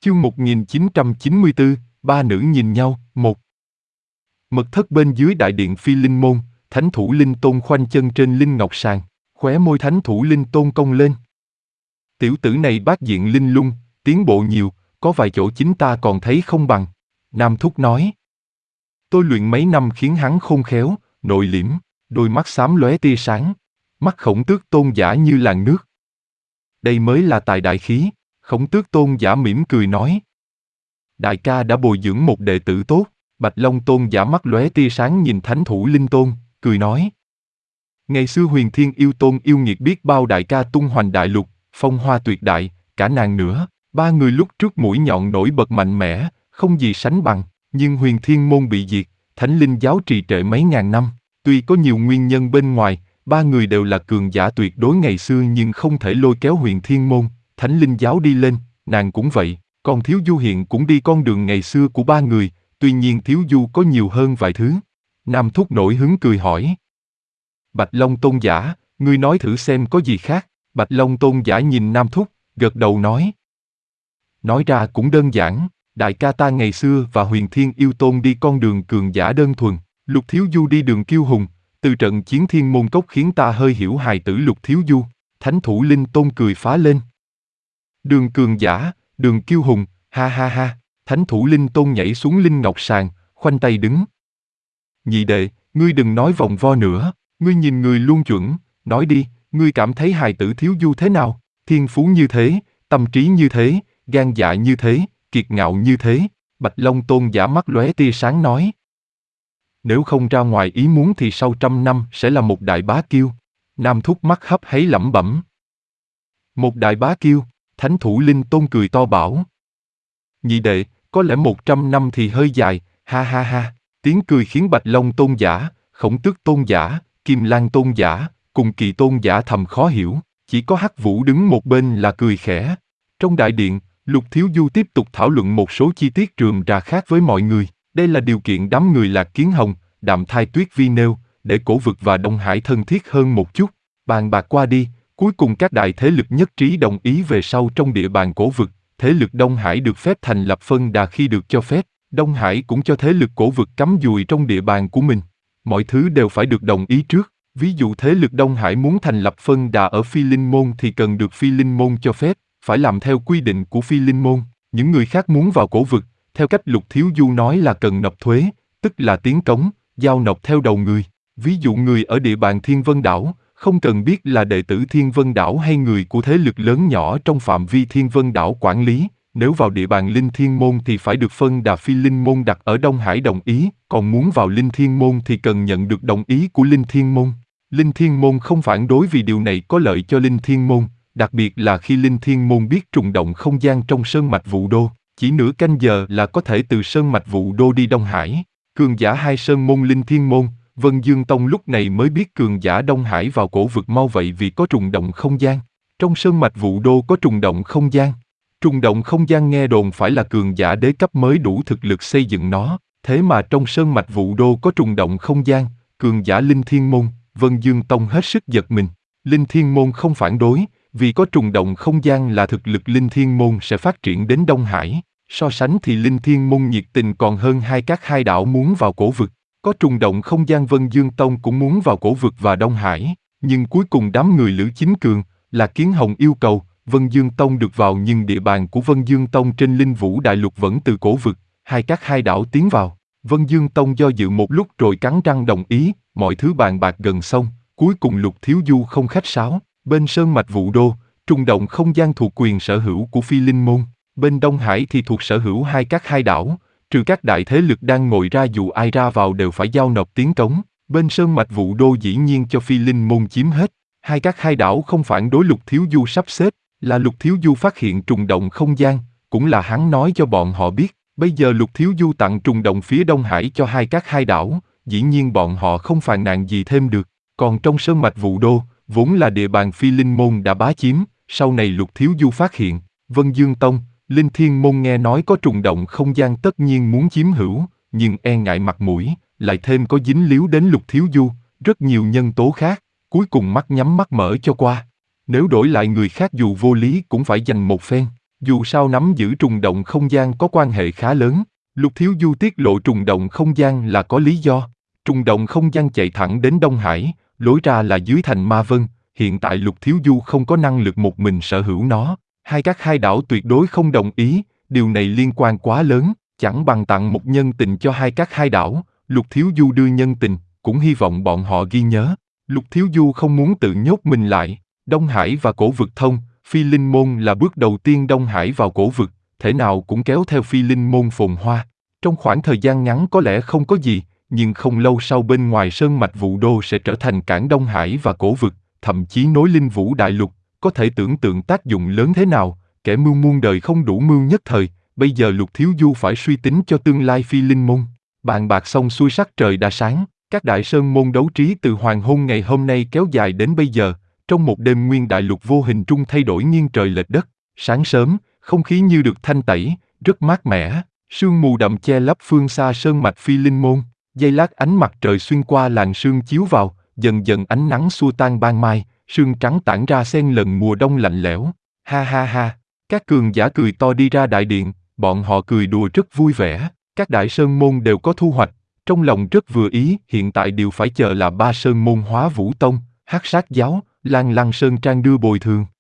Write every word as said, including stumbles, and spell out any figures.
Chương một nghìn chín trăm chín mươi tư, ba nữ nhìn nhau, một. Mật thất bên dưới đại điện Phi Linh Môn, Thánh thủ Linh Tôn khoanh chân trên linh ngọc sàn, khóe môi Thánh thủ Linh Tôn cong lên. Tiểu tử này bát diện linh lung, tiến bộ nhiều, có vài chỗ chính ta còn thấy không bằng. Nam Thúc nói. Tôi luyện mấy năm khiến hắn khôn khéo, nội liễm, đôi mắt xám lóe tia sáng, mắt Khổng Tước Tôn giả như làn nước. Đây mới là tài đại khí. Khổng Tước Tôn giả mỉm cười nói. Đại ca đã bồi dưỡng một đệ tử tốt. Bạch Long Tôn giả mắt lóe tia sáng nhìn Thánh thủ Linh Tôn, cười nói. Ngày xưa Huyền Thiên Yêu Tôn yêu nghiệt biết bao đại ca tung hoành đại lục, phong hoa tuyệt đại, cả nàng nữa. Ba người lúc trước mũi nhọn nổi bật mạnh mẽ, không gì sánh bằng. Nhưng Huyền Thiên Môn bị diệt, Thánh Linh giáo trì trệ mấy ngàn năm. Tuy có nhiều nguyên nhân bên ngoài, ba người đều là cường giả tuyệt đối ngày xưa nhưng không thể lôi kéo Huyền Thiên Môn, Thánh Linh giáo đi lên, nàng cũng vậy. Còn Thiếu Du hiện cũng đi con đường ngày xưa của ba người, tuy nhiên Thiếu Du có nhiều hơn vài thứ. Nam Thúc nổi hứng cười hỏi. Bạch Long Tôn giả, ngươi nói thử xem có gì khác. Bạch Long Tôn giả nhìn Nam Thúc, gật đầu nói. Nói ra cũng đơn giản, đại ca ta ngày xưa và Huyền Thiên Yêu Tôn đi con đường cường giả đơn thuần, Lục Thiếu Du đi đường kiêu hùng, từ trận chiến Thiên Môn Cốc khiến ta hơi hiểu hài tử Lục Thiếu Du. Thánh thủ Linh Tôn cười phá lên. Đường cường giả, đường kiêu hùng, ha ha ha. Thánh thủ Linh Tôn nhảy xuống linh ngọc sàn, khoanh tay đứng. Nhị đệ, ngươi đừng nói vòng vo nữa, ngươi nhìn người luôn chuẩn, nói đi, ngươi cảm thấy hài tử Thiếu Du thế nào? Thiên phú như thế, tâm trí như thế, gan dạ như thế, kiệt ngạo như thế. Bạch Long Tôn giả mắt lóe tia sáng nói. Nếu không ra ngoài ý muốn thì sau trăm năm sẽ là một đại bá kiêu. Nam Thúc mắt hấp háy lẩm bẩm. Một đại bá kiêu, Thánh thủ Linh Tôn cười to bảo. Nhị đệ, có lẽ một trăm năm thì hơi dài, ha ha ha. Tiếng cười khiến Bạch Long Tôn giả, Khổng Tước Tôn giả, Kim Lang Tôn giả, cùng Kỳ Tôn giả thầm khó hiểu. Chỉ có Hắc Vũ đứng một bên là cười khẽ. Trong đại điện, Lục Thiếu Du tiếp tục thảo luận một số chi tiết rườm rà khác với mọi người. Đây là điều kiện đám người Lạc Kiến Hồng, Đạm Thai Tuyết Vi nêu, để Cổ Vực và Đông Hải thân thiết hơn một chút. Bàn bạc qua đi, cuối cùng các đại thế lực nhất trí đồng ý về sau trong địa bàn Cổ Vực, thế lực Đông Hải được phép thành lập phân đà khi được cho phép. Đông Hải cũng cho thế lực Cổ Vực cắm dùi trong địa bàn của mình. Mọi thứ đều phải được đồng ý trước. Ví dụ thế lực Đông Hải muốn thành lập phân đà ở Phi Linh Môn thì cần được Phi Linh Môn cho phép, phải làm theo quy định của Phi Linh Môn. Những người khác muốn vào Cổ Vực, theo cách Lục Thiếu Du nói là cần nộp thuế, tức là tiến cống, giao nộp theo đầu người. Ví dụ người ở địa bàn Thiên Vân Đảo, không cần biết là đệ tử Thiên Vân Đảo hay người của thế lực lớn nhỏ trong phạm vi Thiên Vân Đảo quản lý, nếu vào địa bàn Linh Thiên Môn thì phải được phân đà Phi Linh Môn đặt ở Đông Hải đồng ý, còn muốn vào Linh Thiên Môn thì cần nhận được đồng ý của Linh Thiên Môn. Linh Thiên Môn không phản đối vì điều này có lợi cho Linh Thiên Môn, đặc biệt là khi Linh Thiên Môn biết trùng động không gian trong sơn mạch Vũ Đô, chỉ nửa canh giờ là có thể từ sơn mạch Vũ Đô đi Đông Hải. Cường giả hai sơn môn Linh Thiên Môn, Vân Dương Tông lúc này mới biết cường giả Đông Hải vào Cổ Vực mau vậy vì có trùng động không gian. Trong sơn mạch Vũ Đô có trùng động không gian. Trùng động không gian nghe đồn phải là cường giả đế cấp mới đủ thực lực xây dựng nó, thế mà trong sơn mạch Vũ Đô có trùng động không gian, cường giả Linh Thiên Môn, Vân Dương Tông hết sức giật mình. Linh Thiên Môn không phản đối, vì có trùng động không gian là thực lực Linh Thiên Môn sẽ phát triển đến Đông Hải. So sánh thì Linh Thiên Môn nhiệt tình còn hơn hai các hai đảo muốn vào Cổ Vực. Có trùng động không gian Vân Dương Tông cũng muốn vào Cổ Vực và Đông Hải, nhưng cuối cùng đám người Lữ Chính Cường, là Kiến Hồng yêu cầu, Vân Dương Tông được vào nhưng địa bàn của Vân Dương Tông trên Linh Vũ Đại Lục vẫn từ Cổ Vực, hai các hai đảo tiến vào. Vân Dương Tông do dự một lúc rồi cắn răng đồng ý, mọi thứ bàn bạc gần xong, cuối cùng Lục Thiếu Du không khách sáo. Bên sơn mạch Vũ Đô, trùng động không gian thuộc quyền sở hữu của Phi Linh Môn, bên Đông Hải thì thuộc sở hữu hai các hai đảo, trừ các đại thế lực đang ngồi ra dù ai ra vào đều phải giao nộp tiến cống. Bên sơn mạch Vũ Đô dĩ nhiên cho Phi Linh Môn chiếm hết. Hai các hai đảo không phản đối Lục Thiếu Du sắp xếp, là Lục Thiếu Du phát hiện trùng động không gian, cũng là hắn nói cho bọn họ biết. Bây giờ Lục Thiếu Du tặng trùng động phía Đông Hải cho hai các hai đảo, dĩ nhiên bọn họ không phàn nàn gì thêm được. Còn trong sơn mạch Vũ Đô, vốn là địa bàn Phi Linh Môn đã bá chiếm, sau này Lục Thiếu Du phát hiện, Vân Dương Tông, Linh Thiên Môn nghe nói có trùng động không gian tất nhiên muốn chiếm hữu, nhưng e ngại mặt mũi, lại thêm có dính líu đến Lục Thiếu Du, rất nhiều nhân tố khác, cuối cùng mắt nhắm mắt mở cho qua. Nếu đổi lại người khác dù vô lý cũng phải giành một phen. Dù sao nắm giữ trùng động không gian có quan hệ khá lớn. Lục Thiếu Du tiết lộ trùng động không gian là có lý do. Trùng động không gian chạy thẳng đến Đông Hải, lối ra là dưới thành Ma Vân. Hiện tại Lục Thiếu Du không có năng lực một mình sở hữu nó. Hai các hai đảo tuyệt đối không đồng ý, điều này liên quan quá lớn, chẳng bằng tặng một nhân tình cho hai các hai đảo. Lục Thiếu Du đưa nhân tình, cũng hy vọng bọn họ ghi nhớ. Lục Thiếu Du không muốn tự nhốt mình lại. Đông Hải và cổ vực thông, Phi Linh Môn là bước đầu tiên Đông Hải vào cổ vực, thể nào cũng kéo theo Phi Linh Môn phồn hoa. Trong khoảng thời gian ngắn có lẽ không có gì, nhưng không lâu sau bên ngoài sơn mạch Vũ Đô sẽ trở thành cảng Đông Hải và cổ vực, thậm chí nối Linh Vũ Đại Lục, có thể tưởng tượng tác dụng lớn thế nào. Kẻ mưu muôn đời không đủ mưu nhất thời, bây giờ Lục Thiếu Du phải suy tính cho tương lai Phi Linh Môn. Bàn bạc xong xuôi sắc trời đã sáng, các đại sơn môn đấu trí từ hoàng hôn ngày hôm nay kéo dài đến bây giờ, trong một đêm nguyên đại lục vô hình trung thay đổi nghiêng trời lệch đất. Sáng sớm, không khí như được thanh tẩy, rất mát mẻ, sương mù đậm che lấp phương xa sơn mạch Phi Linh Môn. Giây lát ánh mặt trời xuyên qua làn sương chiếu vào, dần dần ánh nắng xua tan ban mai, sương trắng tản ra xen lần mùa đông lạnh lẽo. Ha ha ha, các cường giả cười to đi ra đại điện, bọn họ cười đùa rất vui vẻ. Các đại sơn môn đều có thu hoạch, trong lòng rất vừa ý. Hiện tại điều phải chờ là ba sơn môn Hóa Vũ Tông, Hắc Sát Giáo, Lan Lăng Sơn Trang đưa bồi thường.